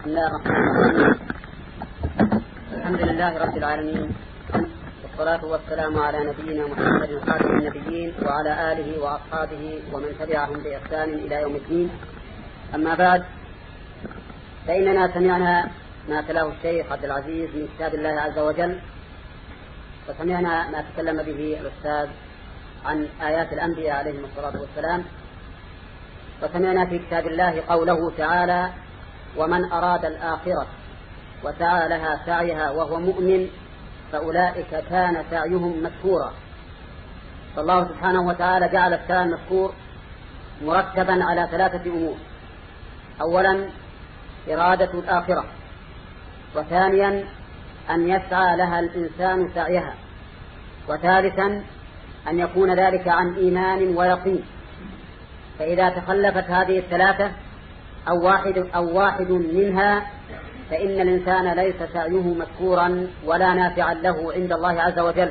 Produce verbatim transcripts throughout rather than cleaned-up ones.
بسم الله الرحمن الرحيم. الحمد لله رب العالمين، والصلاة والسلام على نبينا محمد خاتم النبيين وعلى آله وأصحابه ومن تبعهم بإحسان إلى يوم الدين. أما بعد، فإننا سمعنا ما تلاه الشيخ عبد العزيز من كتاب الله عز وجل، وسمعنا ما تكلم به الأستاذ عن آيات الأنبياء عليهم الصلاة والسلام، وسمعنا في كتاب الله قوله تعالى: ومن أراد الآخرة وسعى لها سعيها وهو مؤمن فأولئك كان سعيهم مشكورا. فالله سبحانه وتعالى جعل السعي المشكور مرتبا على ثلاثة أمور: أولا إرادة الآخرة، وثانيا أن يسعى لها الإنسان سعيها، وثالثا أن يكون ذلك عن إيمان ويقين. فإذا تخلفت هذه الثلاثة أو واحد, أو واحد منها فإن الإنسان ليس سعيه مشكورا ولا نافعا له عند الله عز وجل.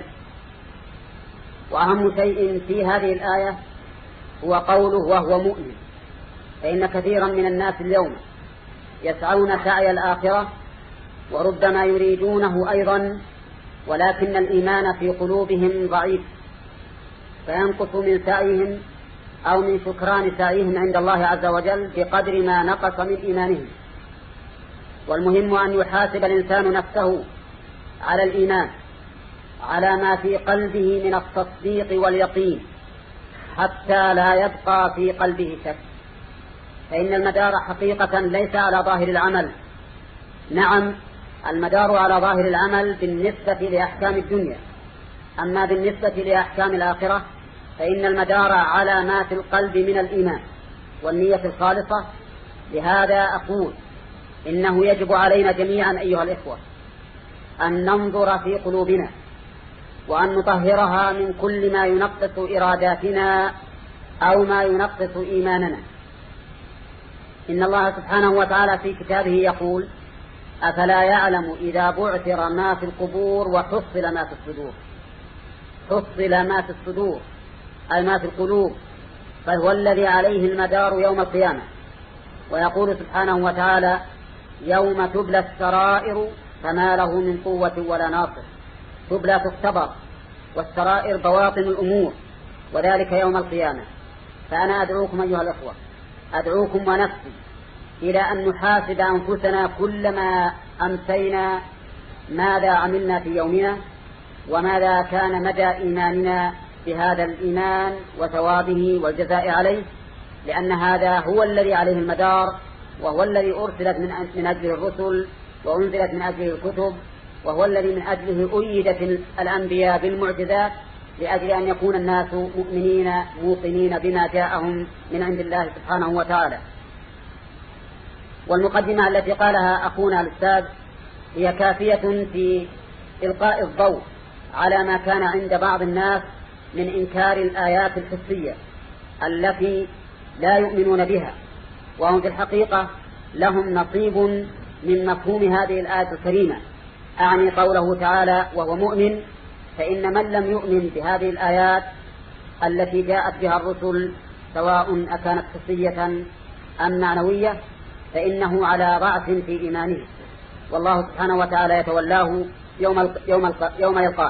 وأهم شيء في هذه الآية هو قوله وهو مؤمن، فإن كثيرا من الناس اليوم يسعون سعي الآخرة وربما يريدونه أيضا، ولكن الإيمان في قلوبهم ضعيف، فينقص من سعيهم أو من شكران سعيهم عند الله عز وجل بقدر ما نقص من إيمانهم. والمهم أن يحاسب الإنسان نفسه على الإيمان، على ما في قلبه من التصديق واليقين، حتى لا يبقى في قلبه شك. فإن المدار حقيقة ليس على ظاهر العمل، نعم المدار على ظاهر العمل بالنسبة لأحكام الدنيا، أما بالنسبة لأحكام الآخرة فإن المدار على ما في القلب من الإيمان والنية الخالصة. لهذا أقول إنه يجب علينا جميعا أيها الإخوة أن ننظر في قلوبنا وأن نطهرها من كل ما ينقص إراداتنا أو ما ينقص إيماننا. إن الله سبحانه وتعالى في كتابه يقول: أفلا يعلم إذا بعثر ما في القبور وحصل ما في الصدور. حصل ما في الصدور أي ما في القلوب، فهو الذي عليه المدار يوم القيامة. ويقول سبحانه وتعالى: يوم تبلى السرائر فما له من قوة ولا ناصر. تبلى تختبر، والسرائر بواطن الأمور، وذلك يوم القيامة. فأنا أدعوكم أيها الأخوة، أدعوكم ونفسي إلى أن نحاسب أنفسنا كلما أمسينا ماذا عملنا في يومنا، وماذا كان مدى إيماننا بهذا الإيمان وثوابه والجزاء عليه، لأن هذا هو الذي عليه المدار، وهو الذي أرسلت من أجله الرسل وأنزلت من أجله الكتب، وهو الذي من أجله أيدت الأنبياء بالمعجزات، لأجل أن يكون الناس مؤمنين موقنين بما جاءهم من عند الله سبحانه وتعالى. والمقدمة التي قالها أخونا الأستاذ هي كافية في إلقاء الضوء على ما كان عند بعض الناس من إنكار الآيات الحسية التي لا يؤمنون بها، وهم في الحقيقة لهم نصيب من مفهوم هذه الآية الكريمة. أعني قوله تعالى وهو مؤمن، فإن من لم يؤمن بهذه الآيات التي جاءت بها الرسل سواء أكانت حسية أم معنوية فإنه على ضعف في إيمانه، والله سبحانه وتعالى يتولاه يوم يوم يوم يلقاه.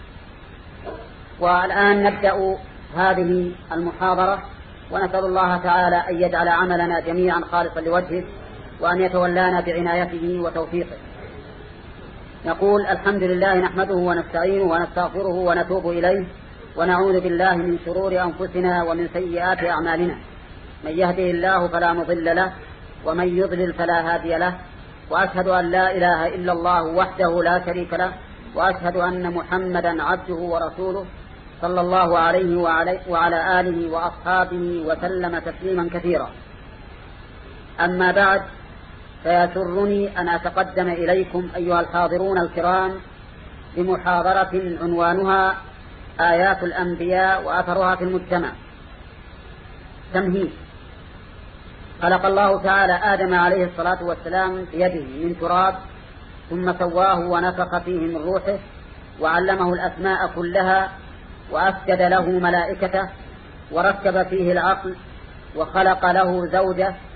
والآن نبدأ هذه المحاضرة، ونسأل الله تعالى أن يجعل عملنا جميعا خالصا لوجهه، وأن يتولانا بعنايته وتوفيقه. نقول: الحمد لله نحمده ونستعينه ونستغفره ونتوب إليه، ونعوذ بالله من شرور أنفسنا ومن سيئات أعمالنا. من يهده الله فلا مضل له، ومن يضلل فلا هادي له. وأشهد أن لا إله إلا الله وحده لا شريك له، وأشهد أن محمدا عبده ورسوله صلى الله عليه وعلى آله وأصحابه وسلم تسليما كثيرا. أما بعد، فيسرني أن أتقدم إليكم أيها الحاضرون الكرام بمحاضرة عنوانها آيات الأنبياء وأثرها في المجتمع. تمهيد: خلق الله تعالى آدم عليه الصلاة والسلام بيده من تراب، ثم سواه ونفخ فيه من روحه، وعلمه الأسماء كلها، وأسجد له ملائكته، وركب فيه العقل، وخلق له زوجه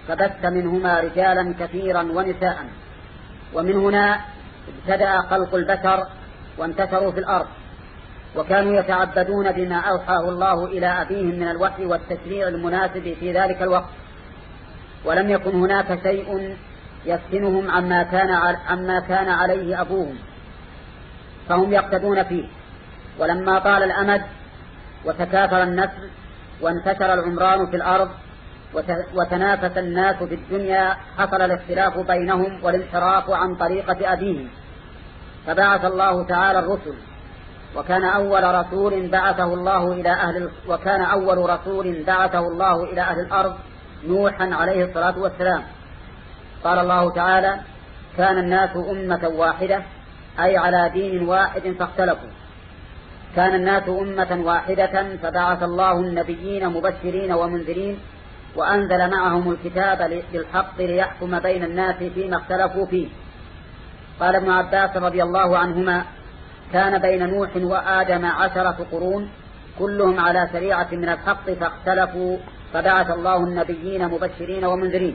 فبث منهما رجالا كثيرا ونساء. ومن هنا ابتدأ خلق البشر وانتشروا في الأرض، وكانوا يتعبدون بما أوحاه الله إلى أبيهم من الوحي والتشريع المناسب في ذلك الوقت، ولم يكن هناك شيء يفتنهم عما كان عما كان عليه أبوهم، فهم يقتدون فيه. ولما طال الأمد وتكاثر النسل وانتشر العمران في الأرض وتنافس الناس في الدنيا، حصل الاختلاف بينهم والانحراف عن طريقة أبيهم، فبعث الله تعالى الرسل. وكان أول رسول بعثه الله إلى أهل وكان أول رسول بعثه الله إلى أهل الأرض نوحا عليه الصلاة والسلام. قال الله تعالى: كان الناس أمة واحدة، أي على دين واحد فاختلفوا. كان الناس أمة واحدة فبعث الله النبيين مبشرين ومنذرين، وأنزل معهم الكتاب بالحق ليحكم بين الناس فيما اختلفوا فيه. قال ابن عباس رضي الله عنهما: كان بين نوح وآدم عشرة قرون كلهم على شريعة من الحق فاختلفوا، فبعث الله النبيين مبشرين ومنذرين.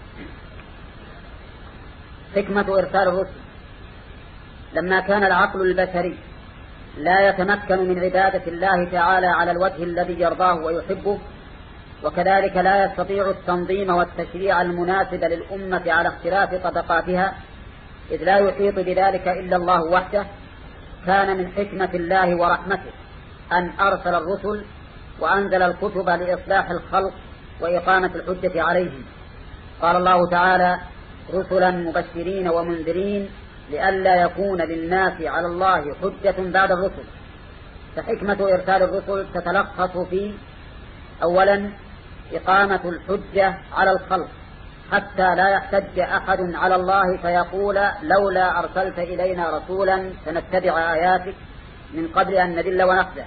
حكمة إرسال الرسل: لما كان العقل البشري لا يتمكن من عبادة الله تعالى على الوجه الذي يرضاه ويحبه، وكذلك لا يستطيع التنظيم والتشريع المناسب للأمة على اختلاف طبقاتها، إذ لا يحيط بذلك إلا الله وحده، كان من حكمة الله ورحمته أن أرسل الرسل وأنزل الكتب لإصلاح الخلق وإقامة الحجة عليهم. قال الله تعالى: رسلا مبشرين ومنذرين لئلا يكون للناس على الله حجة بعد الرسل. فحكمة إرسال الرسل تتلخص في: أولا، إقامة الحجة على الخلق حتى لا يحتج أحد على الله فيقول: لولا أرسلت إلينا رسولا سنتبع آياتك من قبل أن نذل ونخزى.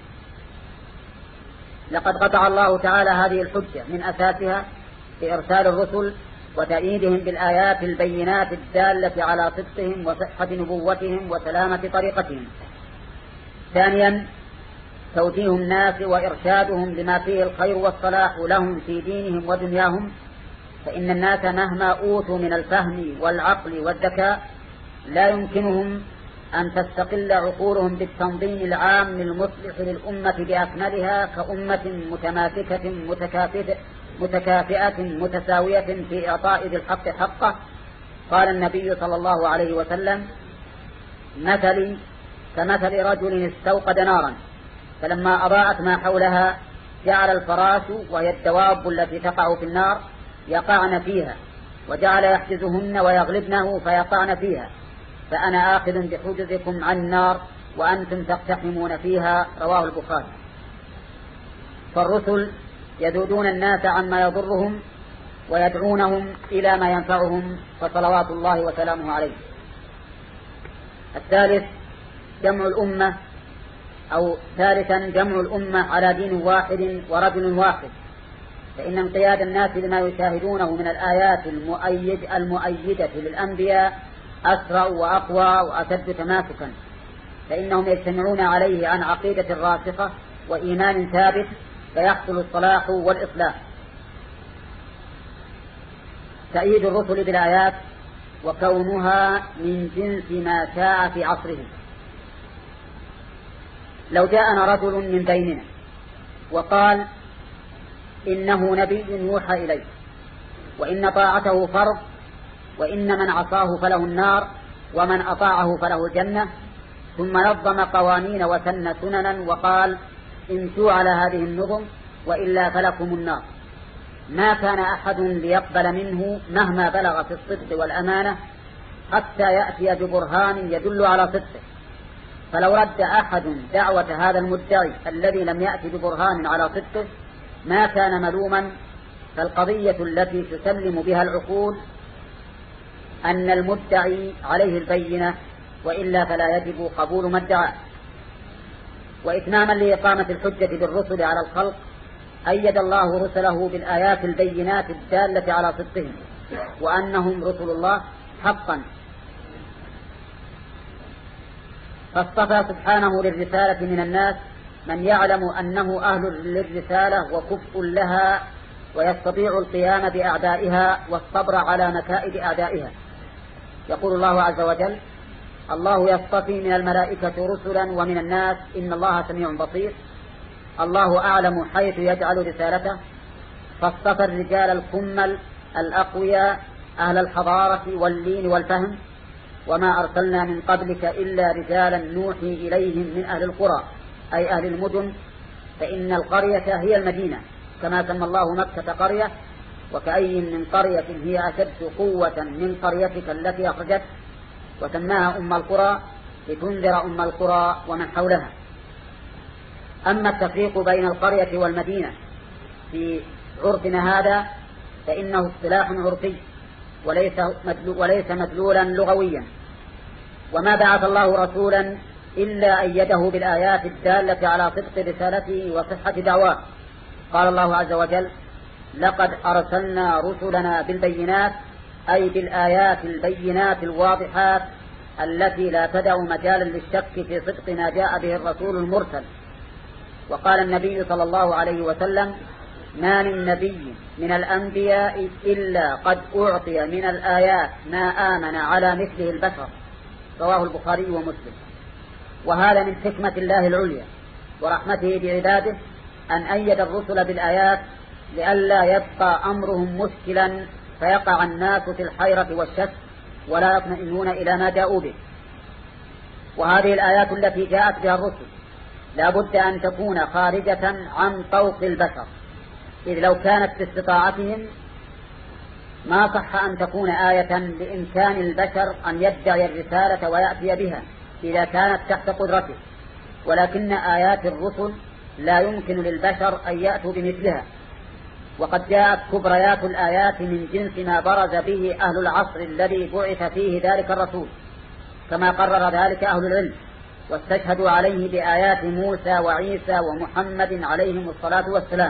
لقد قطع الله تعالى هذه الحجة من أساسها بإرسال الرسل وتأييدهم بالآيات البينات الدالة على صدقهم وصحة نبوتهم وسلامة طريقتهم. ثانيا، توجيه الناس وإرشادهم لما فيه الخير والصلاح لهم في دينهم ودنياهم، فإن الناس مهما أوتوا من الفهم والعقل والذكاء لا يمكنهم أن تستقل عقولهم بالتنظيم العام المصلح للأمة بأكملها كأمة متماسكة متكافئة متكافئة متساوية في إعطاء ذي الحق حقه. قال النبي صلى الله عليه وسلم: مثلي كمثل رجل استوقد نارا فلما أضاءت ما حولها جعل الفراش وهي الدواب التي تقع في النار يقعن فيها، وجعل يحجزهن ويغلبنه فيقعن فيها، فأنا آخذ بحجزكم عن النار وأنتم تقتحمون فيها. رواه البخاري. فالرسل يذودون الناس عما يضرهم ويدعونهم إلى ما ينفعهم، فصلوات الله وسلامه عليه. الثالث، جمع الأمة أو ثالثا جمع الأمة على دين واحد ورجل واحد، فإن انقياد الناس لما يشاهدونه من الآيات المؤيد المؤيدة للأنبياء أسرع وأقوى وأشد تماسكا، فإنهم يجتمعون عليه عن عقيدة راسخة وإيمان ثابت، فيحصل الصلاح والإصلاح. تأييد الرسل بالآيات وكونها من جنس ما شاء في عصره. لو جاءنا رجل من بيننا وقال: إنه نبي يوحى إليه، وإن طاعته فرض، وإن من عصاه فله النار، ومن أطاعه فله الجنة، ثم نظم قوانين وسن سننا وقال: امشوا على هذه النظم وإلا فلكم النار، ما كان أحد ليقبل منه مهما بلغ في الصدق والأمانة حتى يأتي ببرهان يدل على صدقه. فلو رد أحد دعوة هذا المدعي الذي لم يأتي ببرهان على صدقه ما كان ملوما. فالقضية التي تسلم بها العقول أن المدعي عليه البينة، وإلا فلا يجب قبول ما ادعاه. وإتماما لإقامة الحجة بالرسل على الخلق أيد الله رسله بالآيات البينات الدالة على صدقهم وأنهم رسل الله حقا، فاصطفى سبحانه للرسالة من الناس من يعلم أنه أهل للرسالة وكفء لها ويستطيع القيام بأعدائها والصبر على مكائد أعدائها. يقول الله عز وجل: الله يصطفي من الملائكة رسلا ومن الناس إن الله سميع بصير. الله أعلم حيث يجعل رسالته، فاصطفى الرجال الكمل الأقوياء أهل الحضارة واللين والفهم، وما أرسلنا من قبلك إلا رجالا نوحي إليهم من أهل القرى أي أهل المدن، فإن القرية هي المدينة، كما سمى الله مكة قرية، وكأي من قرية هي أشد قوة من قريتك التي أخرجت، وسماها أم القرى لتنذر أم القرى ومن حولها. أما التفريق بين القرية والمدينة في عرفنا هذا فإنه اصطلاح عرفي وليس وليس مدلولا لغويا، وما بعث الله رسولا إلا أيده بالآيات الدالة على صدق رسالته وصحة دعواه. قال الله عز وجل: لقد أرسلنا رسلنا بالبينات أي بالآيات البينات الواضحات التي لا تدع مجالا للشك في صدق ما جاء به الرسول المرسل. وقال النبي صلى الله عليه وسلم: ما من نبي من الأنبياء إلا قد أعطي من الآيات ما آمن على مثله البشر. رواه البخاري ومسلم. وهذا من حكمة الله العليا ورحمته بعباده أن أيد الرسل بالآيات لئلا يبقى أمرهم مشكلا فيقع الناس في الحيرة والشك ولا يطمئنون إلى ما جاءوا به. وهذه الآيات التي جاءت بها الرسل لا بد أن تكون خارجة عن طوق البشر، إذ لو كانت باستطاعتهم ما صح أن تكون آية لإمكان البشر أن يدعي الرسالة ويأتي بها إذا كانت تحت قدرته، ولكن آيات الرسل لا يمكن للبشر أن يأتوا بمثلها. وقد جاءت كبريات الآيات من جنس ما برز به أهل العصر الذي بعث فيه ذلك الرسول، كما قرر ذلك أهل العلم واستشهدوا عليه بآيات موسى وعيسى ومحمد عليهم الصلاة والسلام.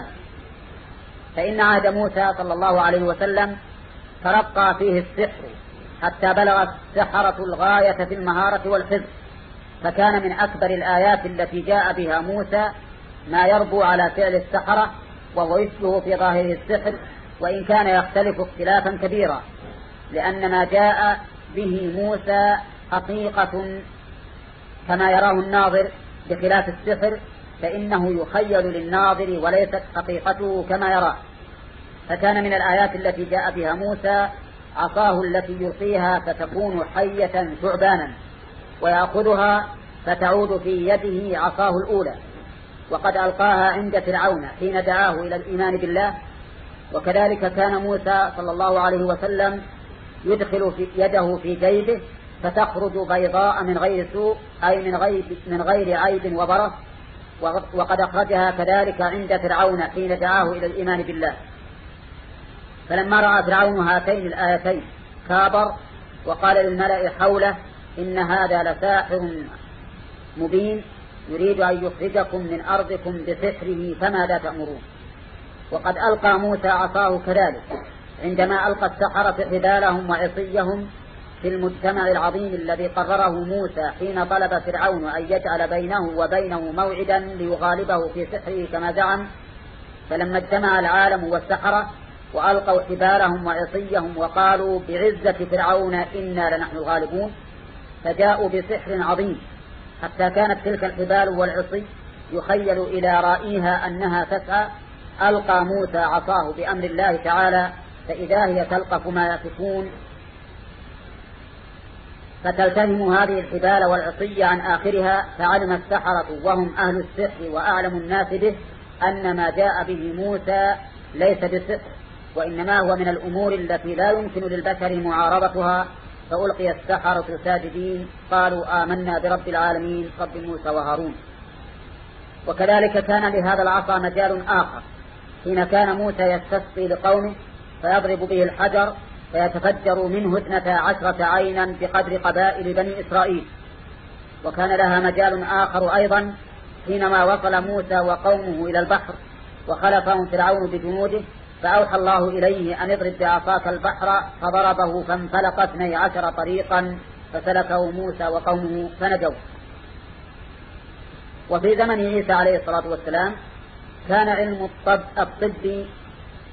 فإن عهد موسى صلى الله عليه وسلم ترقى فيه السحر حتى بلغ السحرة الغاية في المهارة والحفظ، فكان من أكبر الآيات التي جاء بها موسى ما يربو على فعل السحرة، وهو يشبه في ظاهره السحر وإن كان يختلف اختلافا كبيرا، لأن ما جاء به موسى حقيقة كما يراه الناظر، بخلاف السحر فإنه يخيل للناظر وليست حقيقته كما يراه. فكان من الآيات التي جاء بها موسى عصاه التي يلقيها فتكون حية ثعبانا، ويأخذها فتعود في يده عصاه الأولى، وقد ألقاها عند فرعون حين دعاه إلى الإيمان بالله. وكذلك كان موسى صلى الله عليه وسلم يدخل في يده في جيبه فتخرج بيضاء من غير سوء أي من غير, من غير عيب وبرص، وقد أخرجها كذلك عند فرعون حين دعاه إلى الإيمان بالله. فلما رأى فرعون هاتين الآيتين كابر وقال للملأ حوله: إن هذا لساحر مبين يريد أن يخرجكم من أرضكم بسحره فماذا تأمرون. وقد ألقى موسى عصاه كذلك عندما ألقى السحرة حبالهم وعصيهم في المجتمع العظيم الذي قرره موسى حين طلب فرعون أن يجعل بينه وبينه موعدا ليغالبه في سحره كما زعم. فلما اجتمع العالم والسحرة وألقوا حبالهم وعصيهم وقالوا بعزة فرعون إنا لنحن الغالبون، فجاءوا بسحر عظيم حتى كانت تلك الحبال والعصي يخيل إلى رائيها أنها تسعى. ألقى موسى عصاه بأمر الله تعالى فإذا هي تلقف ما يفكون، فتلتهم هذه الحبال والعصي عن آخرها، فعلم السحرة وهم أهل السحر وأعلم الناس به أن ما جاء به موسى ليس بسحر، وإنما هو من الأمور التي لا يمكن للبشر معارضتها. فألقي السحرة ساجدين قالوا آمنا برب العالمين رب موسى وهارون. وكذلك كان لهذا العصا مجال آخر حين كان موسى يستسقي لقومه فيضرب به الحجر فيتفجر منه اثنتا عشرة عينا بقدر قبائل بني إسرائيل. وكان لها مجال آخر أيضا حينما وصل موسى وقومه إلى البحر وخلفهم فرعون بجنوده، فأوحى الله إليه أن اضرب بعصاك البحر فضربه فانفلق اثني عشر طريقا فسلكه موسى وقومه فنجوا. وفي زمن عيسى عليه الصلاة والسلام كان علم الطب الطبي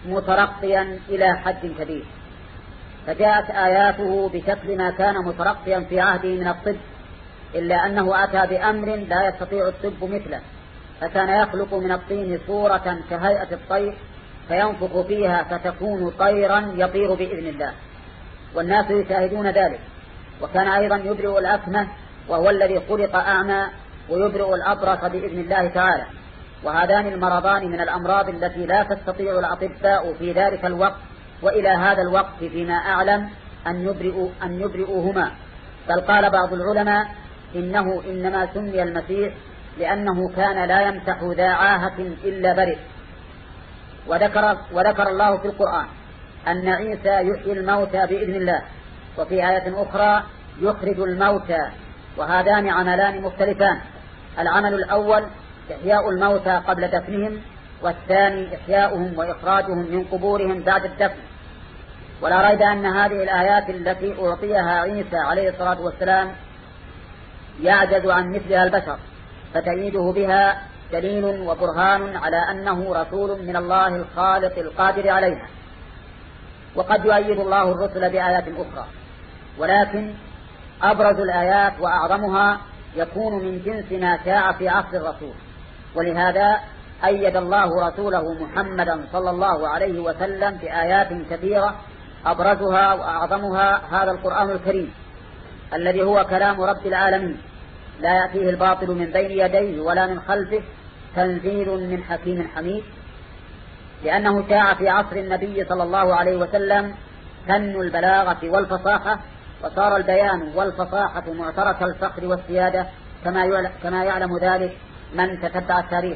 مترقيا إلى حد كبير، فجاءت آياته بشكل ما كان مترقيا في عهده من الطب، إلا أنه أتى بأمر لا يستطيع الطب مثله، فكان يخلق من الطين صورة كهيئة الطير فينفخ فيها فتكون طيرا يطير بإذن الله، والناس يشاهدون ذلك. وكان أيضا يبرئ الأكمه وهو الذي خلق أعمى، ويبرئ الأبرص بإذن الله تعالى. وهذان المرضان من الأمراض التي لا تستطيع الأطباء في ذلك الوقت وإلى هذا الوقت فيما أعلم أن يبرئوا أن يبرئوهما. بل قال بعض العلماء إنه إنما سمي المسيح لأنه كان لا يمسح ذا عاهة إلا برئ. وذكر, وذكر الله في القرآن أن عيسى يحيي الموتى بإذن الله، وفي آية أخرى يخرج الموتى، وهذان عملان مختلفان. العمل الأول إحياء الموتى قبل دفنهم، والثاني إحياؤهم وإخراجهم من قبورهم بعد الدفن. ولا ريب أن هذه الآيات التي أعطيها عيسى عليه الصلاة والسلام يعجز عن مثلها البشر، فتأييده بها دليل وبرهان على أنه رسول من الله الخالق القادر عليها. وقد يؤيد الله الرسل بآيات أخرى، ولكن أبرز الآيات وأعظمها يكون من جنس ما شاء في عصر الرسول، ولهذا أيد الله رسوله محمدا صلى الله عليه وسلم بآيات كثيرة، أبرزها وأعظمها هذا القرآن الكريم الذي هو كلام رب العالمين، لا يأتيه الباطل من بين يديه ولا من خلفه، تنزيل من حكيم حميد. لأنه شاع في عصر النبي صلى الله عليه وسلم فن البلاغة والفصاحة، وصار البيان والفصاحة معترك الفخر والسيادة كما يعلم ذلك من تتبع التاريخ.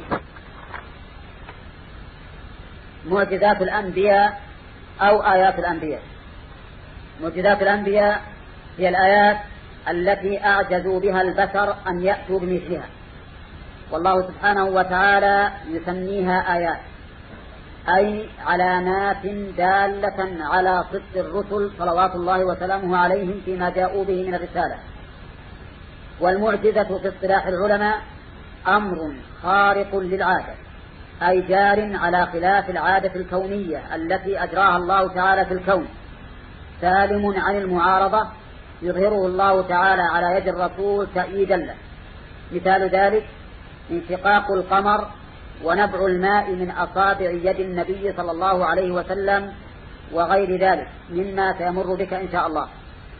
معجزات الأنبياء أو آيات الأنبياء. معجزات الأنبياء هي الآيات التي أعجزوا بها البشر أن يأتوا بمثلها، والله سبحانه وتعالى يسميها آيات، أي علامات دالة على صدق الرسل صلوات الله وسلامه عليهم فيما جاءوا به من الرسالة. والمعجزة في اصطلاح العلماء أمر خارق للعادة، أي جار على خلاف العادة الكونية التي أجراها الله تعالى في الكون، سالم عن المعارضة، يظهره الله تعالى على يد الرسول تأييدا له. مثال ذلك انشقاق القمر ونبع الماء من أصابع يد النبي صلى الله عليه وسلم وغير ذلك مما سيمر بك إن شاء الله.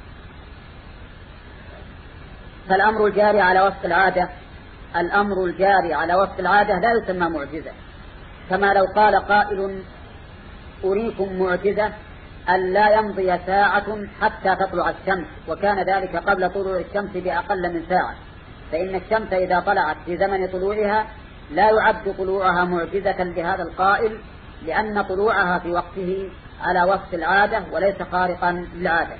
فالأمر الجاري على وفق العادة الأمر الجاري على وفق العادة لا يسمى معجزة، كما لو قال قائل أريكم معجزة أن لا يمضي ساعة حتى تطلع الشمس، وكان ذلك قبل طلوع الشمس بأقل من ساعة، فإن الشمس إذا طلعت في زمن طلوعها لا يعد طلوعها معجزة لهذا القائل، لأن طلوعها في وقته على وفق العادة وليس خارقا للعادة.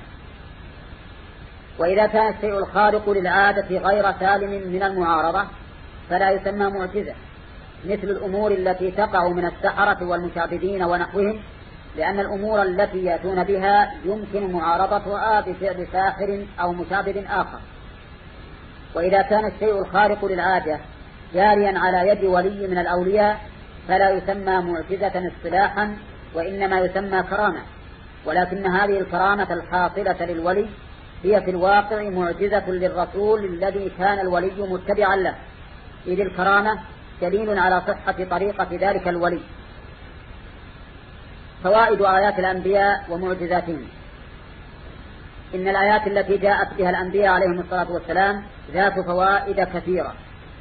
وإذا كان الشيء الخارق للعادة غير سالم من المعارضة فلا يسمى معجزة، مثل الأمور التي تقع من السحرة والمشعبذين ونحوهم، لأن الأمور التي يأتون بها يمكن معارضتها بفعل ساحر أو مشعبذ آخر. وإذا كان الشيء الخارق للعادة جاريا على يد ولي من الأولياء فلا يسمى معجزة اصطلاحا، وإنما يسمى كرامة، ولكن هذه الكرامة الحاصلة للولي هي في الواقع معجزة للرسول الذي كان الولي متبعا له، إذ الكرامة دليل على صحة طريقة ذلك الولي. فوائد آيات الأنبياء ومعجزاتهم. إن الآيات التي جاءت بها الأنبياء عليهم الصلاة والسلام ذات فوائد كثيرة.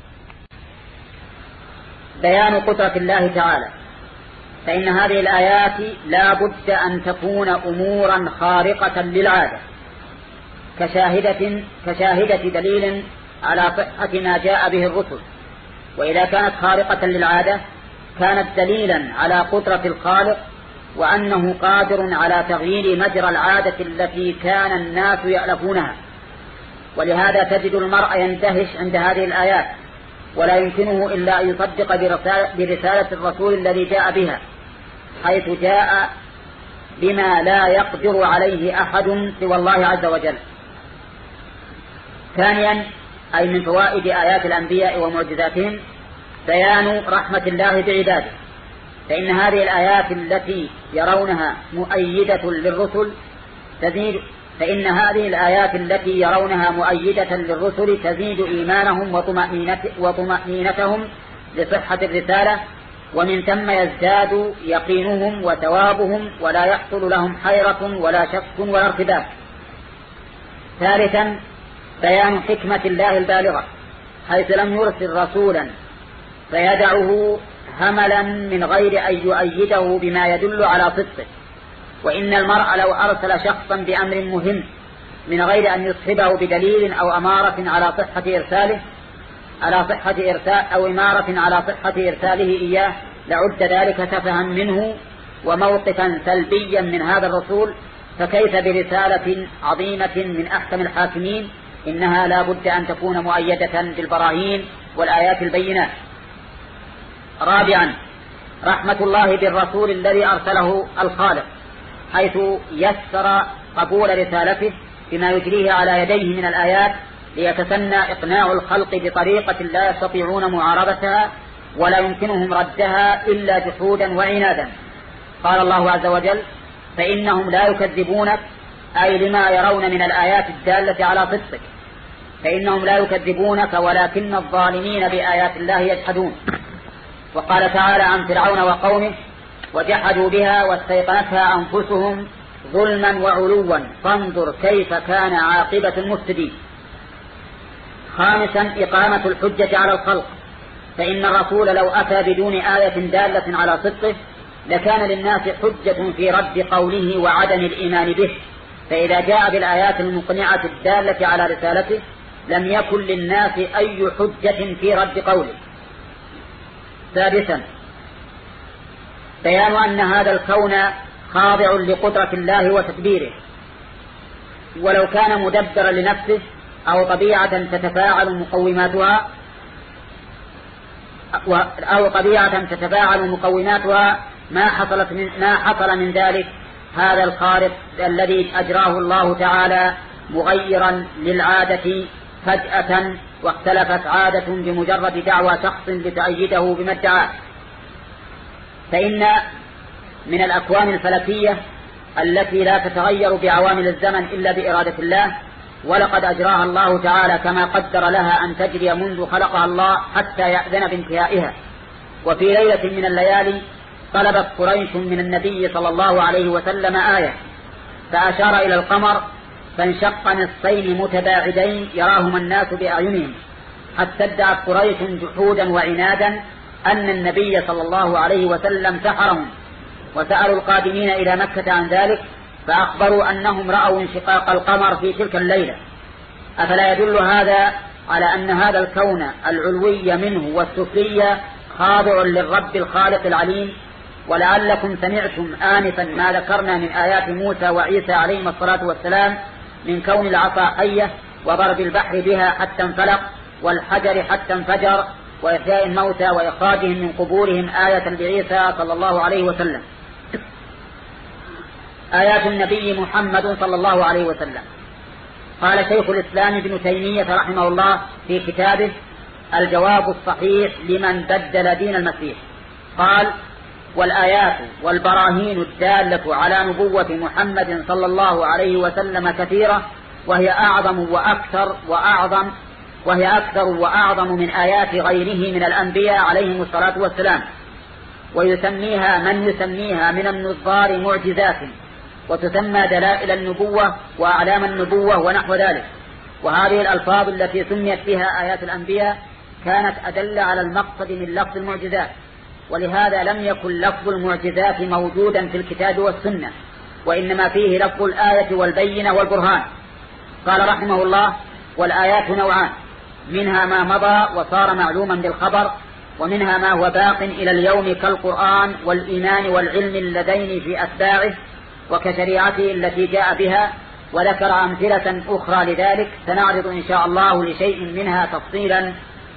بيان قدرة الله تعالى، فإن هذه الآيات لا بد أن تكون أمورا خارقة للعادة، كشاهدة, كشاهدة دليل على صحة ما جاء به الرسل. وإذا كانت خارقة للعادة كانت دليلا على قدرة الخالق، وأنه قادر على تغيير مجرى العادة التي كان الناس يألفونها. ولهذا تجد المرء يندهش عند هذه الآيات، ولا يمكنه إلا أن يصدق برسالة الرسول الذي جاء بها، حيث جاء بما لا يقدر عليه أحد سوى الله عز وجل. ثانيا، أي من فوائد آيات الأنبياء ومعجزاتهم، بيان رحمة الله بعباده، فإن هذه الآيات التي يرونها مؤيدة للرسل تزيد فإن هذه الآيات التي يرونها مؤيدة للرسل تزيد إيمانهم وطمأنينتهم لصحة الرسالة، ومن ثم يزداد يقينهم وثوابهم، ولا يحصل لهم حيرة ولا شك ولا ارتباك. ثالثا بيان حكمة الله البالغة، حيث لم يرسل رسولا فيدعه هملا من غير أن يؤيده بما يدل على صدقه. وإن المرء لو أرسل شخصا بأمر مهم من غير أن يصحبه بدليل أو أمارة على صحة إرساله على صحة إرسال أو إمارة على صحة إرساله إياه لعد ذلك تفها منه وموقفا سلبيا من هذا الرسول، فكيف برسالة عظيمة من أحكم الحاكمين؟ إنها لا بد أن تكون مؤيدة بالبراهين والآيات البينات. رابعا رحمة الله بالرسول الذي أرسله الخالق، حيث يسر قبول رسالته بما يجريه على يديه من الآيات، ليتسنى إقناع الخلق بطريقة لا يستطيعون معارضتها ولا يمكنهم ردها إلا جحودا وعنادا. قال الله عز وجل: فإنهم لا يكذبونك، أي لما يرون من الآيات الدالة على صدقك. فإنهم لا يكذبونك ولكن الظالمين بآيات الله يجحدون. وقال تعالى عن فرعون وقومه: وجحدوا بها واستيقنتها أنفسهم ظلما وعلوا فانظر كيف كان عاقبة المفسدين. خامسا إقامة الحجة على الخلق، فإن الرسول لو أتى بدون آية دالة على صدقه لكان للناس حجة في رد قوله وعدم الإيمان به، فإذا جاء بالآيات المقنعة الدالة على رسالته لم يكن للناس أي حجة في رد قوله. سادسا بيان أن هذا الكون خاضع لقدرة الله وتدبيره، ولو كان مدبرا لنفسه أو طبيعة تتفاعل مقوماتها أو طبيعة تتفاعل مقوماتها ما حصلت من ما حصل من ذلك هذا الخارق الذي أجراه الله تعالى مغيرا للعادة فجأة، واختلفت عادة بمجرد دعوى شخص لتأييده بما ادعاه. فإن من الأكوان الفلكية التي لا تتغير بعوامل الزمن إلا بإرادة الله، ولقد أجراها الله تعالى كما قدر لها أن تجري منذ خلقها الله حتى يأذن بانتهائها. وفي ليلة من الليالي طلبت قريش من النبي صلى الله عليه وسلم آية، فأشار إلى القمر فانشق نصفين متباعدين يراهما الناس بأعينهم، حتى ادعت قريش جحودا وعنادا أن النبي صلى الله عليه وسلم سحرهم، وسألوا القادمين إلى مكة عن ذلك فأخبروا أنهم رأوا انشقاق القمر في تلك الليلة. أفلا يدل هذا على أن هذا الكون العلوي منه والسفلي خاضع للرب الخالق العليم؟ ولعلكم سمعتم آنفا ما ذكرنا من آيات موسى وعيسى عليهما الصلاة والسلام من كون العصا حية، وضرب البحر بها حتى انفلق، والحجر حتى انفجر، وإحياء الموتى وإخراجهم من قبورهم آية بعيسى صلى الله عليه وسلم. آيات النبي محمد صلى الله عليه وسلم. قال شيخ الإسلام ابن تيمية رحمه الله في كتابه الجواب الصحيح لمن بدل دين المسيح، قال: والآيات والبراهين الدالة على نبوة محمد صلى الله عليه وسلم كثيرة، وهي أعظم وأكثر وأعظم وهي أكثر وأعظم من آيات غيره من الأنبياء عليهم الصلاة والسلام، ويسميها من يسميها من النظار معجزات، وتسمى دلائل النبوة وأعلام النبوة ونحو ذلك. وهذه الألفاظ التي سميت بها آيات الأنبياء كانت أدل على المقصد من لفظ المعجزات، ولهذا لم يكن لفظ المعجزات موجودا في الكتاب والسنة، وإنما فيه لفظ الآية والبينة والبرهان. قال رحمه الله: والآيات نوعان، منها ما مضى وصار معلوما بالخبر، ومنها ما هو باق إلى اليوم كالقرآن والإيمان والعلم اللذين في أتباعه وكشريعته التي جاء بها، وذكر أمثلة أخرى لذلك سنعرض إن شاء الله لشيء منها تفصيلا.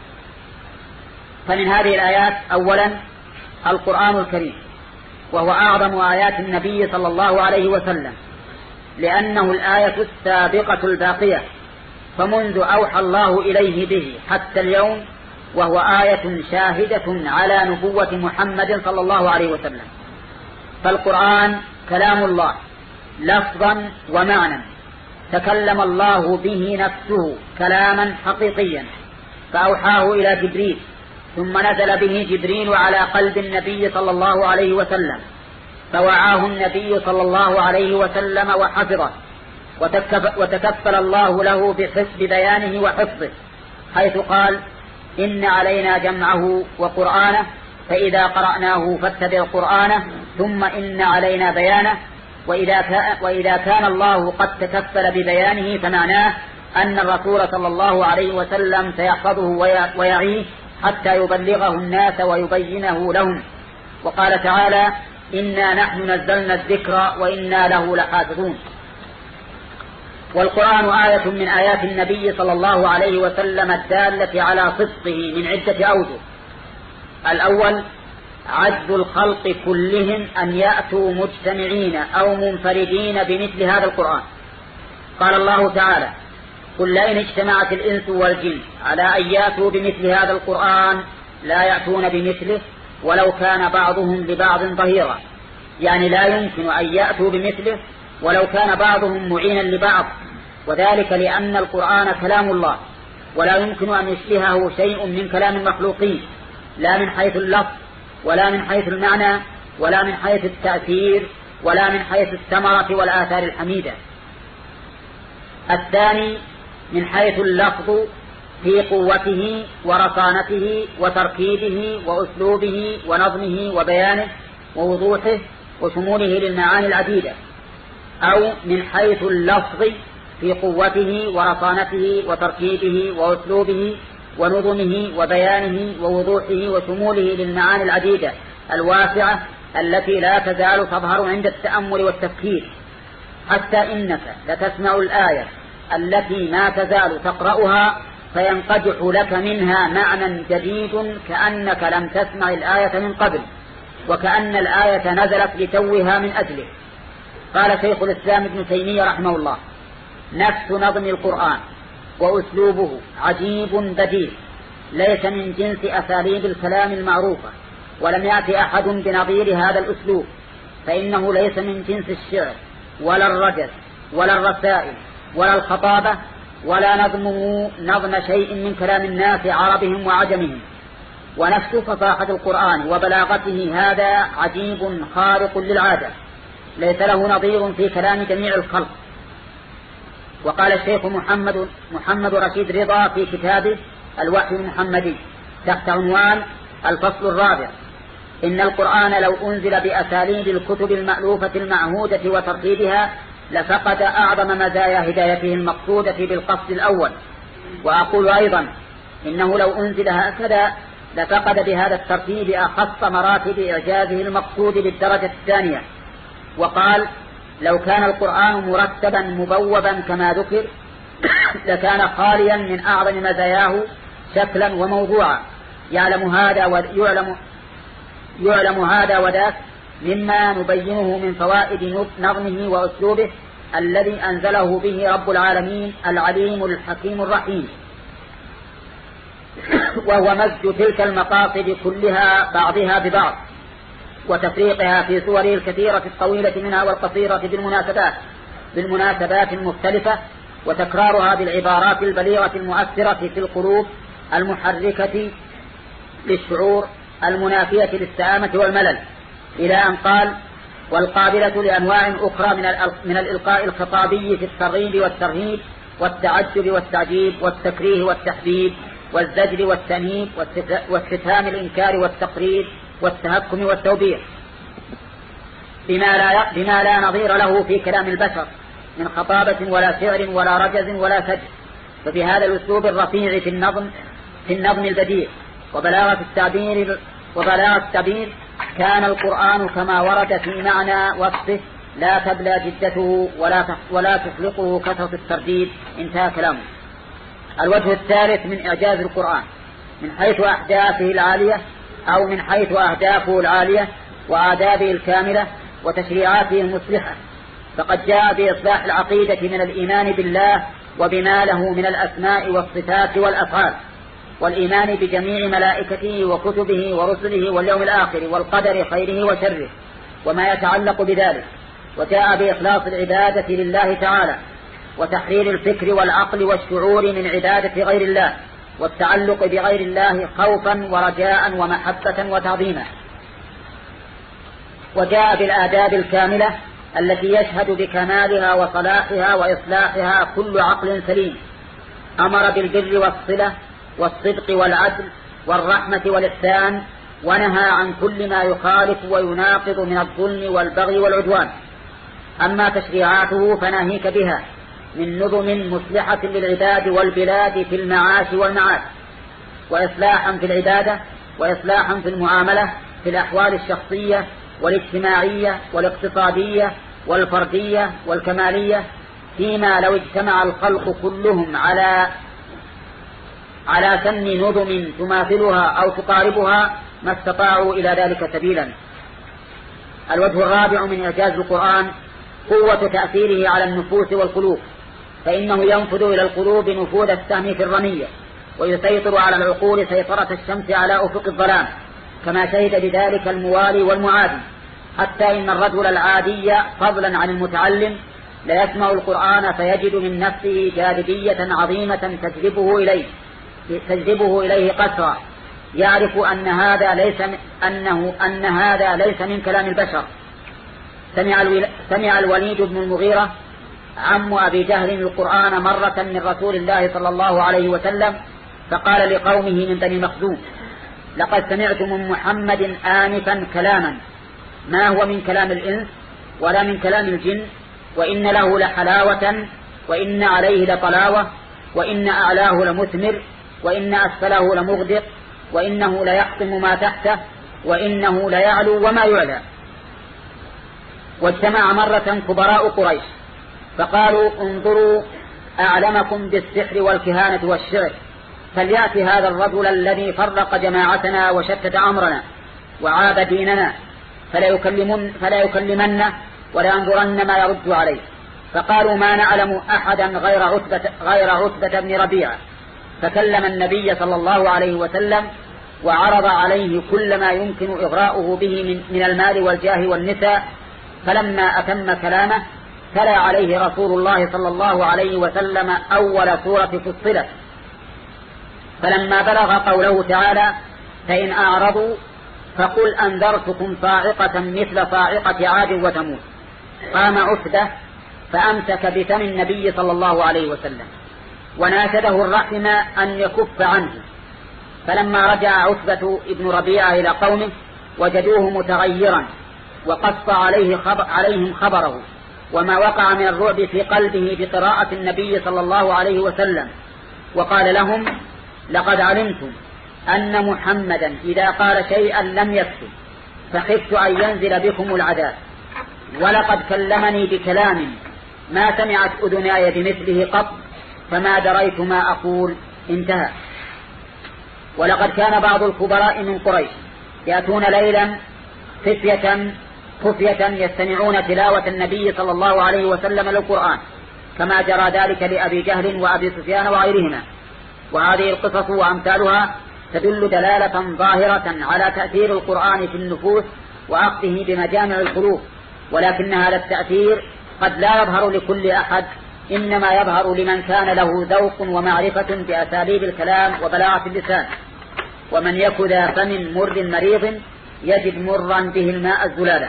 فمن هذه الآيات أولا القرآن الكريم، وهو أعظم آيات النبي صلى الله عليه وسلم، لأنه الآية السابقة الباقية، فمنذ أوحى الله إليه به حتى اليوم وهو آية شاهدة على نبوة محمد صلى الله عليه وسلم. فالقرآن كلام الله لفظا ومعنى، تكلم الله به نفسه كلاما حقيقيا فأوحاه إلى جبريل، ثم نزل به جبريل على قلب النبي صلى الله عليه وسلم فوعاه النبي صلى الله عليه وسلم وحفظه، وتكفل الله له ببيانه وحفظه، حيث قال: إن علينا جمعه وقرآنه فإذا قرأناه فاتبع قرآنه ثم إن علينا بيانه. وإذا كان, وإذا كان الله قد تكفل ببيانه فمعناه أن الرسول صلى الله عليه وسلم سيحفظه ويعيه حتى يبلغه الناس ويبينه لهم. وقال تعالى: إنا نحن نزلنا الذكر وإنا له لحافظون. والقرآن آية من آيات النبي صلى الله عليه وسلم الدالة على صدقه من عدة أوجه. الأول: عجز الخلق كلهم أن يأتوا مجتمعين أو منفردين بمثل هذا القرآن. قال الله تعالى: قل لئن اجتمعت الإنس والجن على أن يأتوا بمثل هذا القرآن لا يأتون بمثله ولو كان بعضهم لبعض ظهيرا، يعني لا يمكن أن يأتوا بمثله ولو كان بعضهم معينا لبعض، وذلك لأن القرآن كلام الله ولا يمكن أن يشبهه شيء من كلام المخلوقين، لا من حيث اللفظ ولا من حيث المعنى ولا من حيث التأثير ولا من حيث الثمرة والآثار الحميدة. الثاني: من حيث اللفظ في قوته ورصانته وتركيبه وأسلوبه ونظمه وبيانه ووضوحه وشموله للمعاني العديدة، أو من حيث اللفظ في قوته ورصانته وتركيبه وأسلوبه ونظمه وبيانه ووضوحه وشموله للمعاني العديدة الواسعة التي لا تزال تظهر عند التأمل والتفكير، حتى إنك لتسمع الآية التي ما تزال تقرأها فينقدح لك منها معنى جديد كأنك لم تسمع الآية من قبل، وكأن الآية نزلت لتوها من أجله. قال شيخ الإسلام ابن تيمية رحمه الله: نفس نظم القرآن وأسلوبه عجيب بديل، ليس من جنس أساليب الكلام المعروفة، ولم يأتي أحد بنظير هذا الأسلوب، فإنه ليس من جنس الشعر ولا الرجل ولا الرسائل ولا الخطابة، ولا نظمه نظم شيء من كلام الناس عربهم وعجمهم. ونفس فصاحة القرآن وبلاغته هذا عجيب خارق للعادة، ليس له نظير في كلام جميع الخلق. وقال الشيخ محمد, محمد رشيد رضا في كتابه الوحي المحمدي تحت عنوان الفصل الرابع: إن القرآن لو أنزل بأساليب الكتب المألوفة المعهودة وترتيبها لفقد أعظم مزايا هدايته المقصودة بالقصد الأول. وأقول أيضا إنه لو أنزل هكذا لفقد بهذا الترتيب أخص مراتب إعجازه المقصود بالدرجة الثانية. وقال: لو كان القرآن مرتبا مبوبا كما ذكر لكان خاليا من أعظم مزاياه شكلا وموضوعا، يعلم هذا ويعلم يعلم هذا وذاك مما نبينه من فوائد نظمه وأسلوبه الذي أنزله به رب العالمين العليم الحكيم الرحيم، وهو مزج تلك المقاصد كلها بعضها ببعض، وتفريقها في صوره الكثيرة الطويلة منها والقصيرة بالمناسبات بالمناسبات المختلفة، وتكرارها بالعبارات البليغة المؤثرة في القلوب المحركة للشعور المنافية للسآمة والملل، إلى أن قال: والقابلة لأنواع أخرى من من الإلقاء الخطابي في الترغيب والترهيب والتعجب والتعجيب والتكريه والتحبيب والزجر والتنهيب واستفهام الإنكار والتقرير والتهكم والتوبيخ، بما لا, بما لا نظير له في كلام البشر من خطابة ولا شعر ولا رجز ولا سجع. فبهذا الأسلوب الرفيع في النظم في النظم البديع وبلاغة التعبير وبلاغة التعبير كان القرآن كما ورد في معنى وصفه لا تبلى جدته ولا ولا تخلقه كثرة الترديد. انتهى كلامه. الوجه الثالث من إعجاز القرآن من حيث أحداثه العالية أو من حيث أهدافه العالية وآدابه الكاملة وتشريعاته المصلحة، فقد جاء بإصلاح العقيدة من الإيمان بالله وبما له من الأسماء والصفات والأفعال، والإيمان بجميع ملائكته وكتبه ورسله واليوم الآخر والقدر خيره وشره وما يتعلق بذلك، وجاء بإخلاص العبادة لله تعالى وتحرير الفكر والعقل والشعور من عبادة غير الله والتعلق بغير الله خوفا ورجاء ومحبة وتعظيما. وجاء بالآداب الكاملة التي يشهد بكمالها وصلاحها وإصلاحها كل عقل سليم. أمر بالبر والصلة والصدق والعدل والرحمة والإحسان، ونهى عن كل ما يخالف ويناقض من الظلم والبغي والعدوان. أما تشريعاته فناهيك بها من نظم مصلحة للعباد والبلاد في المعاش والمعاد، وإصلاحا في العبادة وإصلاحا في المعاملة في الأحوال الشخصية والاجتماعية والاقتصادية والفردية والكمالية، فيما لو اجتمع الخلق كلهم على على سن نظم تماثلها أو تقاربها ما استطاعوا إلى ذلك سبيلا. الوجه الرابع من إعجاز القرآن قوة تأثيره على النفوس والقلوب، فإنه ينفذ إلى القلوب نفوذ السهم في الرمية، ويسيطر على العقول سيطرة الشمس على أفق الظلام، كما شهد بذلك الموالي والمعادي، حتى إن الرجل العادي فضلا عن المتعلم لا يسمع القرآن فيجد من نفسه جاذبية عظيمة تجذبه إليه تجذبه إليه قسرا، يعرف أن هذا ليس أنه أن هذا ليس من كلام البشر. سمع, الول... سمع الوليد بن المغيرة عم أبي جهل القرآن مرة من رسول الله صلى الله عليه وسلم، فقال لقومه من بني مخزوم: لقد سمعت من محمد آنفا كلاما ما هو من كلام الإنس ولا من كلام الجن، وإن له لحلاوة وإن عليه لطلاوة، وإن أعلاه لمثمر وإن أسفله لمغدق، وإنه ليحطم ما تحته وإنه ليعلو وما يعلى. واجتمع مرة كبراء قريش فقالوا: انظروا أعلمكم بالسحر والكهانة والشعر، فليأتي هذا الرجل الذي فرق جماعتنا وشتت أمرنا وعاب ديننا فلا يكلمن فلا يكلمنه ولا ينظرن ما يرد عليه. فقالوا: ما نعلم أحدا غير عتبة, غير عتبة بن ربيعة. فكلم النبي صلى الله عليه وسلم وعرض عليه كل ما يمكن إغراؤه به من, من المال والجاه والنساء. فلما أتم كلامه تلا عليه رسول الله صلى الله عليه وسلم أول سورة فصلت. فلما بلغ قوله تعالى: فإن أعرضوا فقل أنذرتكم صاعقة مثل صاعقة عاد وثمود، قام عتبة فأمسك بفم النبي صلى الله عليه وسلم وناشده الرحم أن يكف عنه. فلما رجع عتبة ابن ربيعة إلى قومه وجدوه متغيرا، وقص عليه خبر عليهم خبره وما وقع من الرعب في قلبه بقراءة النبي صلى الله عليه وسلم، وقال لهم: لقد علمتم أن محمدا إذا قال شيئا لم يكتب، فخفت أن ينزل بكم العذاب، ولقد كلمني بكلام ما سمعت أذناي بمثله قط، فما دريت ما أقول. انتهى. ولقد كان بعض الكبراء من قريش يأتون ليلا خفية خفية يستمعون تلاوة النبي صلى الله عليه وسلم للقرآن، كما جرى ذلك لأبي جهل وأبي سفيان وغيرهما. وهذه القصص وأمثالها تدل دلالة ظاهرة على تأثير القرآن في النفوس وأخذه بمجامع القلوب، ولكن هذا التأثير قد لا يظهر لكل أحد، إنما يظهر لمن كان له ذوق ومعرفة بأساليب الكلام وبلاغة اللسان. ومن يك ذا فم مر مريض يجد مرا به الماء الزلالا.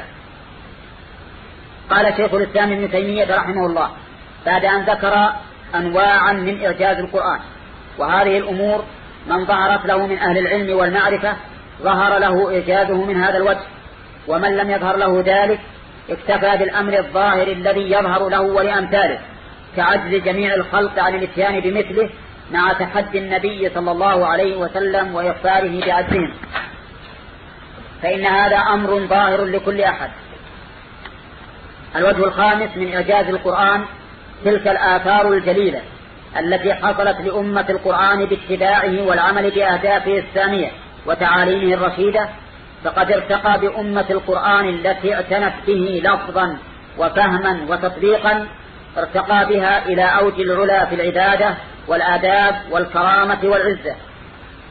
قال شيخ الإسلام ابن تيمية رحمه الله بعد أن ذكر أنواعا من إعجاز القرآن، وهذه الأمور من ظهرت له من أهل العلم والمعرفة ظهر له إعجازه من هذا الوجه، ومن لم يظهر له ذلك اكتفى بالأمر الظاهر الذي يظهر له ولأمثاله، كعجز جميع الخلق عن الاتيان بمثله مع تحدي النبي صلى الله عليه وسلم وإخباره بعجزهم، فإن هذا أمر ظاهر لكل أحد. الوجه الخامس من إعجاز القرآن تلك الآثار الجليلة التي حصلت لأمة القرآن باتباعه والعمل بأهدافه السامية وتعاليمه الرشيدة. فقد ارتقى بأمة القرآن التي اعتنت به لفظا وفهما وتطبيقا، ارتقى بها إلى أوج العلا في العبادة والآداب والكرامة والعزة.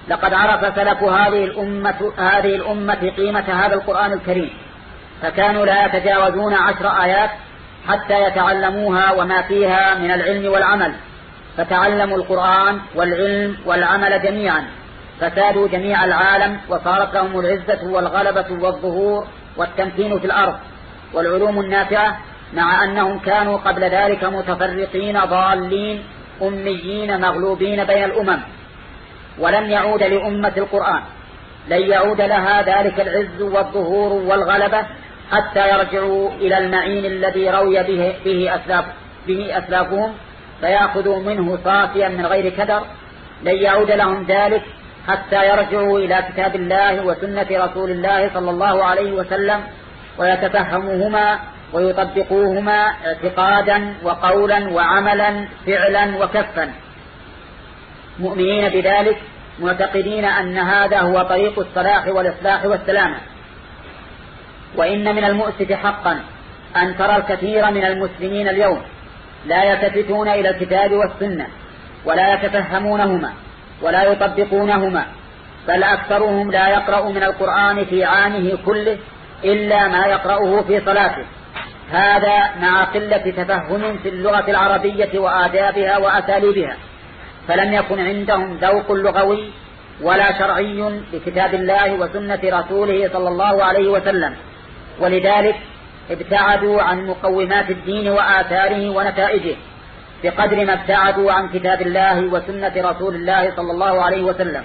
لقد عرف سلف هذه الأمة, هذه الأمة قيمة هذا القرآن الكريم، فكانوا لا يتجاوزون عشر آيات حتى يتعلموها وما فيها من العلم والعمل، فتعلموا القرآن والعلم والعمل جميعا، فسادوا جميع العالم، وصارت لهم العزة والغلبة والظهور والتمكين في الأرض والعلوم النافعة، مع أنهم كانوا قبل ذلك متفرقين ضالين أميين مغلوبين بين الأمم. ولن يعود لأمة القرآن لن يعود لها ذلك العز والظهور والغلبة حتى يرجعوا إلى المعين الذي روي به, به, أسلاف به أسلافهم فيأخذوا منه صافيا من غير كدر. لن يعود لهم ذلك حتى يرجعوا إلى كتاب الله وسنة رسول الله صلى الله عليه وسلم ويتفهموهما ويطبقوهما اعتقادا وقولا وعملا فعلا وكفا، مؤمنين بذلك، معتقدين أن هذا هو طريق الصلاح والإصلاح والسلامة. وإن من المؤسف حقا أن ترى الكثير من المسلمين اليوم لا يلتفتون إلى الكتاب والسنة ولا يتفهمونهما ولا يطبقونهما، بل أكثرهم لا يقرأ من القرآن في عامه كله إلا ما يقرأه في صلاته، هذا مع قلة تفهم في اللغة العربية وآدابها وأساليبها، فلم يكن عندهم ذوق لغوي ولا شرعي لكتاب الله وسنة رسوله صلى الله عليه وسلم، ولذلك ابتعدوا عن مقومات الدين وآثاره ونتائجه بقدر ما ابتعدوا عن كتاب الله وسنة رسول الله صلى الله عليه وسلم.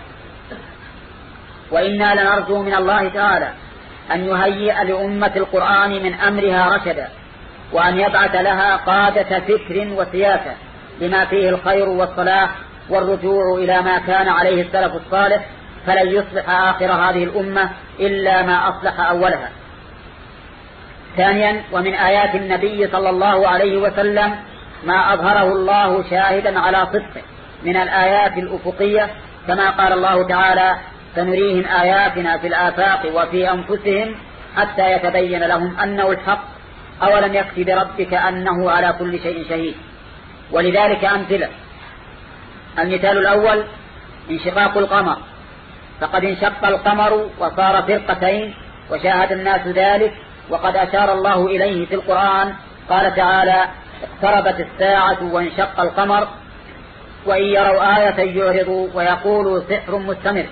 وإنا لنرجو من الله تعالى أن يهيئ لأمة القرآن من أمرها رشدا، وأن يبعث لها قادة فكر وسياسة لما فيه الخير والصلاح والرجوع إلى ما كان عليه السلف الصالح، فلن يصلح آخر هذه الأمة إلا ما أصلح أولها. ثانيا، ومن آيات النبي صلى الله عليه وسلم ما أظهره الله شاهدا على صدقه من الآيات الأفقية، كما قال الله تعالى: سنريهم آياتنا في الآفاق وفي أنفسهم حتى يتبين لهم أنه الحق أولم يكفي بربك أنه على كل شيء شهيد. ولذلك أمثلة: المثال الأول انشقاق القمر، فقد انشق القمر وصار فرقتين وشاهد الناس ذلك، وقد أشار الله إليه في القرآن، قال تعالى: اقتربت الساعة وانشق القمر وإن يروا آية يعرضوا ويقولوا سحر مستمر.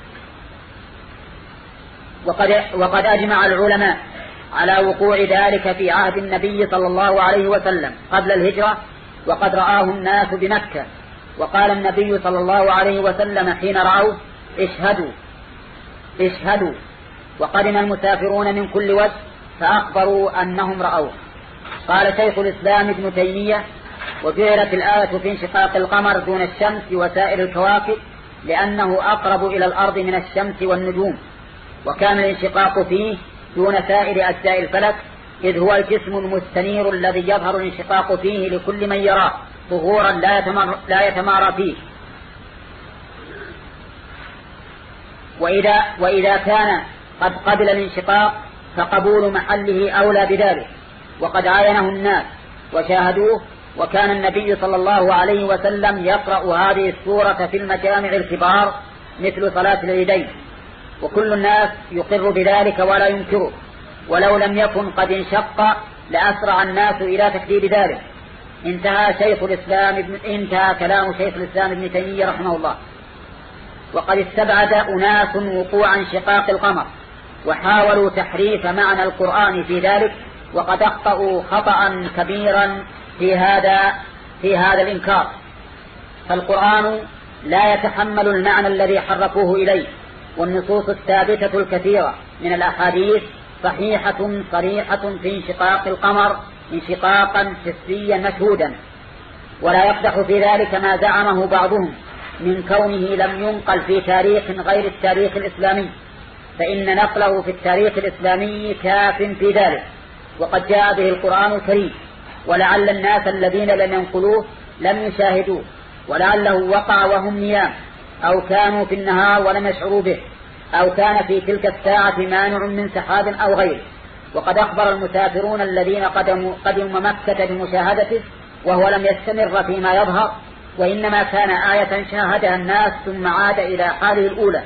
وقد, وقد أجمع العلماء على وقوع ذلك في عهد النبي صلى الله عليه وسلم قبل الهجرة، وقد رآه الناس بمكة، وقال النبي صلى الله عليه وسلم حين رأوه: اشهدوا اشهدوا. وقدم المسافرون من كل وجه فأخبروا أنهم رأوه. قال شيخ الإسلام ابن تيمية: وجعلت الآية في انشقاق القمر دون الشمس وسائر الكواكب لأنه أقرب إلى الأرض من الشمس والنجوم، وكان الانشقاق فيه دون سائر أجزاء الفلك، إذ هو الجسم المستنير الذي يظهر الانشقاق فيه لكل من يراه ظهورا لا يتمار لا يتمارى فيه. وإذا, وإذا كان قد قبل الانشقاق فقبول محله أولى بذلك، وقد عاينه الناس وشاهدوه، وكان النبي صلى الله عليه وسلم يقرأ هذه السورة في المجامع الكبار مثل صلاة العيدين، وكل الناس يقر بذلك ولا ينكره، ولو لم يكن قد انشق لأسرع الناس إلى تكذيب ذلك. انتهى شيخ الإسلام ابن انتهى كلام شيخ الإسلام ابن تيمية رحمه الله. وقد استبعد أناس وقوع انشقاق القمر وحاولوا تحريف معنى القرآن في ذلك، وقد أخطأوا خطأ كبيرا في هذا في هذا الإنكار، فالقرآن لا يتحمل المعنى الذي حرفوه إليه، والنصوص الثابتة الكثيرة من الأحاديث صحيحة صريحة في انشقاق القمر انشقاقا حسيا مشهودا، ولا يقدح في ذلك ما زعمه بعضهم من كونه لم ينقل في تاريخ غير التاريخ الإسلامي، فإن نقله في التاريخ الإسلامي كاف في ذلك، وقد جاء به القرآن الكريم، ولعل الناس الذين لم ينقلوه لم يشاهدوه، ولعله وقع وهم نيام، أو كانوا في النهار ولم يشعروا به، أو كان في تلك الساعة مانع من سحاب أو غيره. وقد أخبر المسافرون الذين قدموا, قدموا مكة بمشاهدته وهو لم يستمر فيما يظهر وإنما كان آية شاهدها الناس ثم عاد إلى حاله الأولى.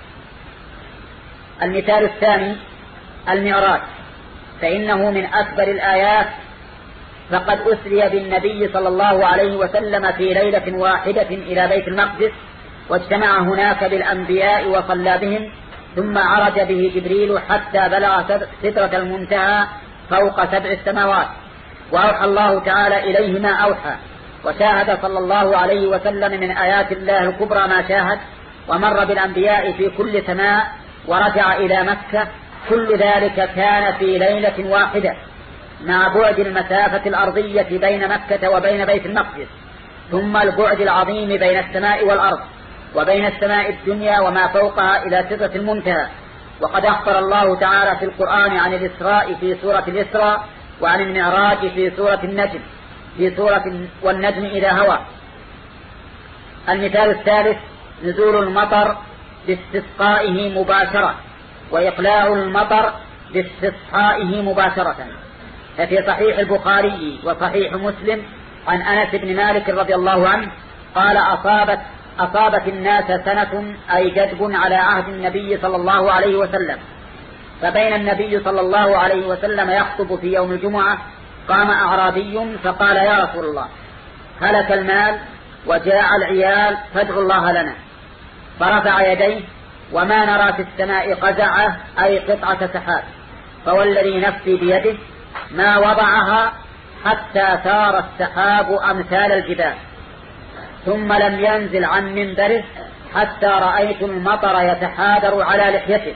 المثال الثاني المعراج، فإنه من أكبر الآيات، فقد أسري بالنبي صلى الله عليه وسلم في ليلة واحدة إلى بيت المقدس، واجتمع هناك بالأنبياء وصلى بهم، ثم عرج به جبريل حتى بلغ سدرة المنتهى فوق سبع السماوات، وأوحى الله تعالى إليه ما أوحى، وشاهد صلى الله عليه وسلم من آيات الله الكبرى ما شاهد، ومر بالأنبياء في كل سماء، ورجع إلى مكة. كل ذلك كان في ليلة واحدة، مع بعد المسافة الأرضية بين مكة وبين بيت المقدس، ثم البعد العظيم بين السماء والأرض، وبين السماء الدنيا وما فوقها إلى سدرة المنتهى. وقد أخبر الله تعالى في القرآن عن الإسراء في سورة الإسراء، وعن المعراج في سورة النجم في سورة والنجم إذا هوى. المثال الثالث نزول المطر باستسقائه مباشرة، وإقلاع المطر باستصحائه مباشرة. ففي صحيح البخاري وصحيح مسلم عن أنس بن مالك رضي الله عنه قال: أصابت أصابت الناس سنة أي جدب على عهد النبي صلى الله عليه وسلم، فبين النبي صلى الله عليه وسلم يخطب في يوم الجمعة قام أعرابي فقال: يا رسول الله، هلك المال وجاء العيال فادعوا الله لنا. فرفع يديه وما نرى في السماء قزعة أي قطعة سحاب، فوالذي نفسي بيده ما وضعها حتى ثار السحاب أمثال الجبال، ثم لم ينزل عن منبره حتى رأيت المطر يتحادر على لحيته،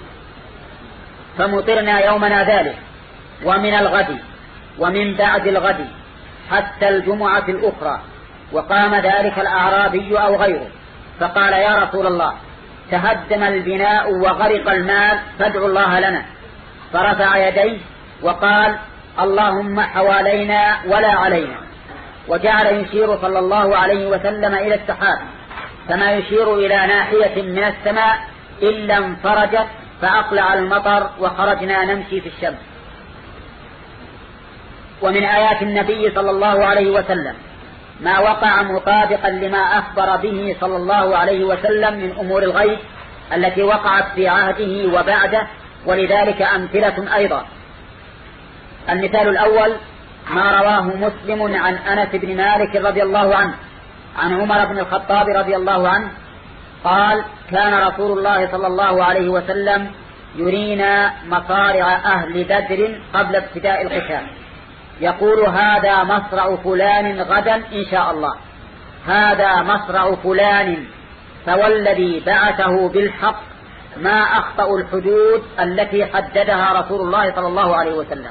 فمطرنا يومنا ذلك ومن الغد ومن بعد الغد حتى الجمعة الأخرى. وقام ذلك الأعرابي أو غيره فقال: يا رسول الله، تهدم البناء وغرق المال فادعوا الله لنا. فرفع يديه وقال: اللهم حوالينا ولا علينا. وجعل يشير صلى الله عليه وسلم إلى السحاب، كما يشير إلى ناحية من السماء إلا انفرجت فأقلع المطر وخرجنا نمشي في الشمس. ومن آيات النبي صلى الله عليه وسلم ما وقع مطابقا لما أخبر به صلى الله عليه وسلم من أمور الغيب التي وقعت في عهده وبعده، ولذلك أمثلة أيضا. المثال الأول ما رواه مسلم عن أنس بن مالك رضي الله عنه عن عمر بن الخطاب رضي الله عنه قال: كان رسول الله صلى الله عليه وسلم يرينا مصارع أهل بدر قبل ابتداء القتال، يقول: هذا مصرع فلان غدا إن شاء الله، هذا مصرع فلان، فوالذي بعثه بالحق ما أخطأ الحدود التي حددها رسول الله صلى الله عليه وسلم.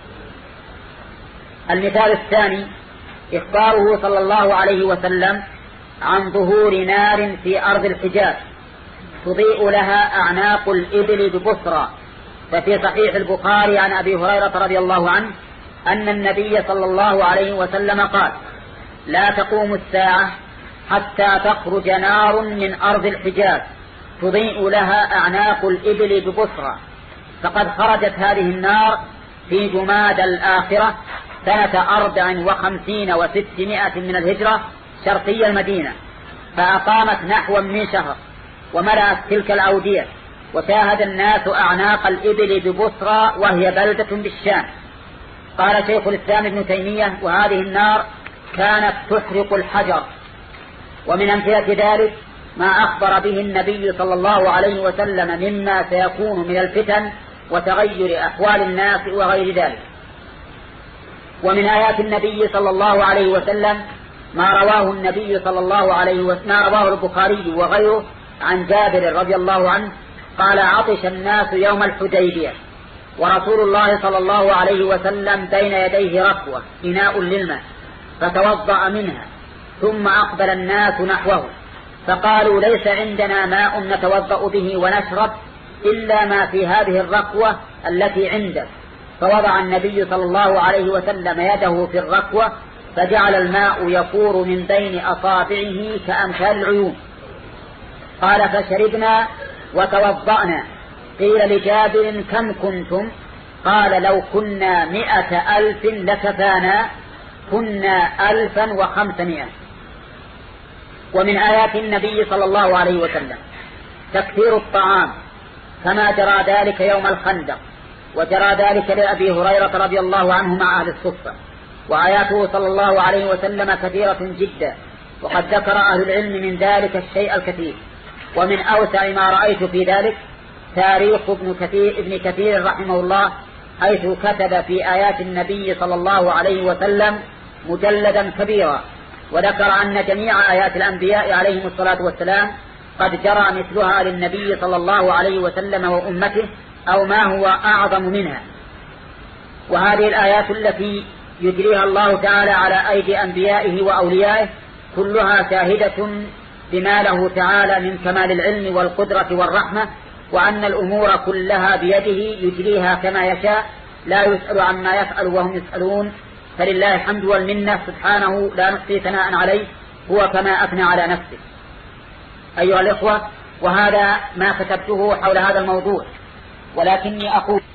المثال الثاني إخباره صلى الله عليه وسلم عن ظهور نار في أرض الحجاز تضيء لها أعناق الإبل ببصرى. ففي صحيح البخاري عن أبي هريرة رضي الله عنه أن النبي صلى الله عليه وسلم قال: لا تقوم الساعة حتى تخرج نار من أرض الحجاز تضيء لها أعناق الإبل ببصرى. فقد خرجت هذه النار في جماد الآخرة سنة أربع وخمسين وستمائة من الهجرة شرقي المدينة، فأقامت نحو من شهر وملأت تلك الأودية، وشاهد الناس أعناق الإبل ببصرى وهي بلدة بالشام. قال شيخ الإسلام ابن تيمية: وهذه النار كانت تحرق الحجر. ومن أمثلة ذلك ما أخبر به النبي صلى الله عليه وسلم مما سيكون من الفتن وتغير أحوال الناس وغير ذلك. ومن آيات النبي صلى الله عليه وسلم ما رواه النبي صلى الله عليه وسلم ما رواه البخاري وغيره عن جابر رضي الله عنه قال: عطش الناس يوم الحديبية ورسول الله صلى الله عليه وسلم بين يديه ركوة إناء للماء، فتوضأ منها، ثم أقبل الناس نحوه فقالوا: ليس عندنا ماء نتوضأ به ونشرب إلا ما في هذه الركوة التي عندك. فوضع النبي صلى الله عليه وسلم يده في الركوة فجعل الماء يفور من بين أصابعه كأمثال العيون. قال: فشربنا وتوضأنا. قيل لجابر: كم كنتم؟ قال: لو كنا مئة ألف لكفانا، كنا ألفا وخمسمائة. ومن آيات النبي صلى الله عليه وسلم تكثير الطعام كما جرى ذلك يوم الخندق، وجرى ذلك لأبي هريرة رضي الله عنه مع أهل الصفة. وآياته صلى الله عليه وسلم كثيرة جدا، وقد ذكر أهل العلم من ذلك الشيء الكثير. ومن أوسع ما رأيت في ذلك تاريخ ابن كثير, ابن كثير رحمه الله، حيث كتب في آيات النبي صلى الله عليه وسلم مجلدا كبيرا، وذكر أن جميع آيات الأنبياء عليهم الصلاة والسلام قد جرى مثلها للنبي صلى الله عليه وسلم وأمته أو ما هو أعظم منها. وهذه الآيات التي يجريها الله تعالى على أيدي أنبيائه وأوليائه كلها شاهدة بما له تعالى من كمال العلم والقدرة والرحمة، وأن الأمور كلها بيده يجريها كما يشاء، لا يسأل عما يفعل وهم يسألون، فلله الحمد والمنة سبحانه لا نحصي ثناء عليه، هو كما أثنى على نفسه. أيها الإخوة، وهذا ما كتبته حول هذا الموضوع، ولكني أقول